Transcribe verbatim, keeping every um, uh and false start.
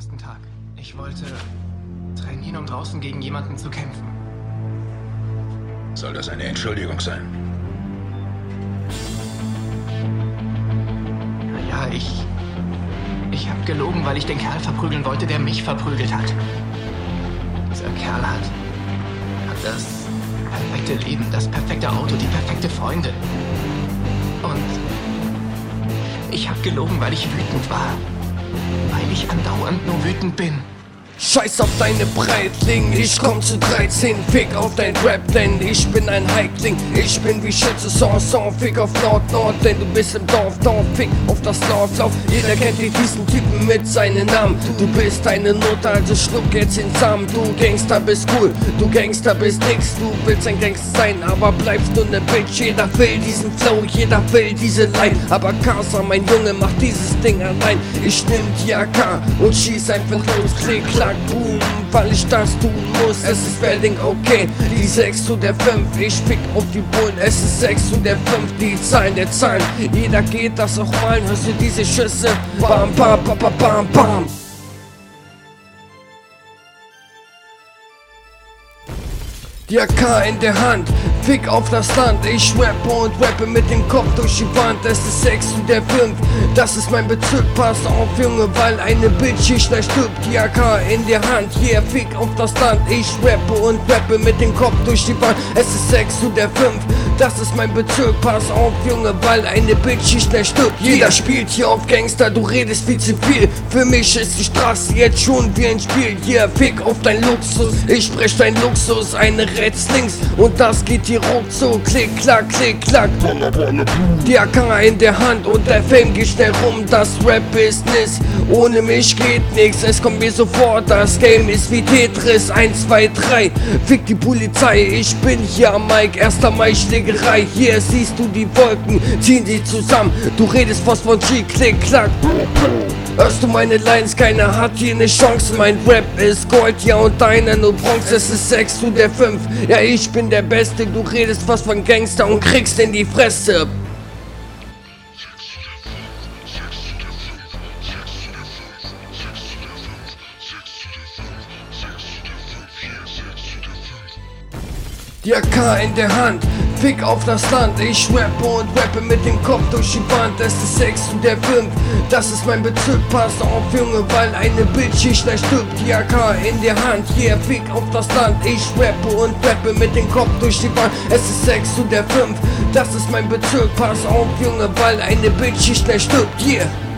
ersten Tag. Ich wollte trainieren, um draußen gegen jemanden zu kämpfen. Soll das eine Entschuldigung sein? Naja, ich... Ich habe gelogen, weil ich den Kerl verprügeln wollte, der mich verprügelt hat. Dieser Kerl hat... hat das perfekte Leben, das perfekte Auto, die perfekte Freundin. Und... ich habe gelogen, weil ich wütend war. Weil ich andauernd nur wütend bin. Scheiß auf deine Breitling, ich komm zu dreizehn, fick auf dein Rap, denn ich bin ein Heikling. Ich bin wie Schütze, Sanson, fick auf Nord-Nord, denn du bist im Dorf, Dorf, fick auf das Lauf-Lauf. Jeder kennt diesen Typen mit seinen Namen. Du bist eine Not, also schluck jetzt den Samen. Du Gangster bist cool, du Gangster bist nix. Du willst ein Gangster sein, aber bleibst nur ne Bitch. Jeder will diesen Flow, jeder will diese Line. Aber Casa, mein Junge, macht dieses Ding allein. Ich nehm die A K und schieß einfach los, klick, klack. Boom, weil ich das tun muss. Es ist Spelling okay, die sechs zu der fünf. Ich fick auf die Bullen, es ist sechs zu der fünf. Die Zahlen der Zahlen, jeder geht das auch mal. Hörst du diese Schüsse? Bam, bam, bam, bam, bam, bam. Die A K in der Hand, fick auf das Land. Ich rappe und rappe mit dem Kopf durch die Wand. Es ist sechs zu der fünf, das ist mein Bezirk. Pass auf, Junge, weil eine Bitch hier gleich stirbt. Die A K in der Hand, yeah, fick auf das Land. Ich rappe und rappe mit dem Kopf durch die Wand. Es ist sechs zu der fünf, das ist mein Bezirk. Pass auf, Junge, weil eine Bitch hier gleich stirbt. Jeder spielt hier auf Gangster, du redest viel zu viel. Für mich ist die Straße jetzt schon wie ein Spiel. Yeah, fick auf dein Luxus, ich sprech dein Luxus. Eine rechts, links und das geht hier ruckzuck. Klick, klack, klick, klack. Die A K in der Hand und der Fame geht schnell rum. Das Rap-Business, ohne mich geht nix. Es kommt mir sofort, das Game ist wie Tetris. eins, zwei, drei, fick die Polizei. Ich bin hier am Mike, erster Mai Schlägerei. Hier siehst du die Wolken, ziehen sie zusammen. Du redest was von G, klick, klack. Hörst du meine Lines, keiner hat hier ne Chance. Mein Rap ist Gold, ja, und deiner nur Bronze. Es ist sechs zu der fünf, ja, ich bin der Beste. Du redest was von Gangster und kriegst in die Fresse. Die A K in der Hand, fick auf das Land. Ich rappe und rappe mit dem Kopf durch die Wand. Es ist sechs zu der fünf, das ist mein Bezirk. Pass auf, Junge, weil eine Bitch hier gleich stirbt. Die A K in der Hand, yeah, fick auf das Land. Ich rappe und rappe mit dem Kopf durch die Wand. Es ist sechs zu der fünf, das ist mein Bezirk. Pass auf, Junge, weil eine Bitch hier gleich stirbt, yeah.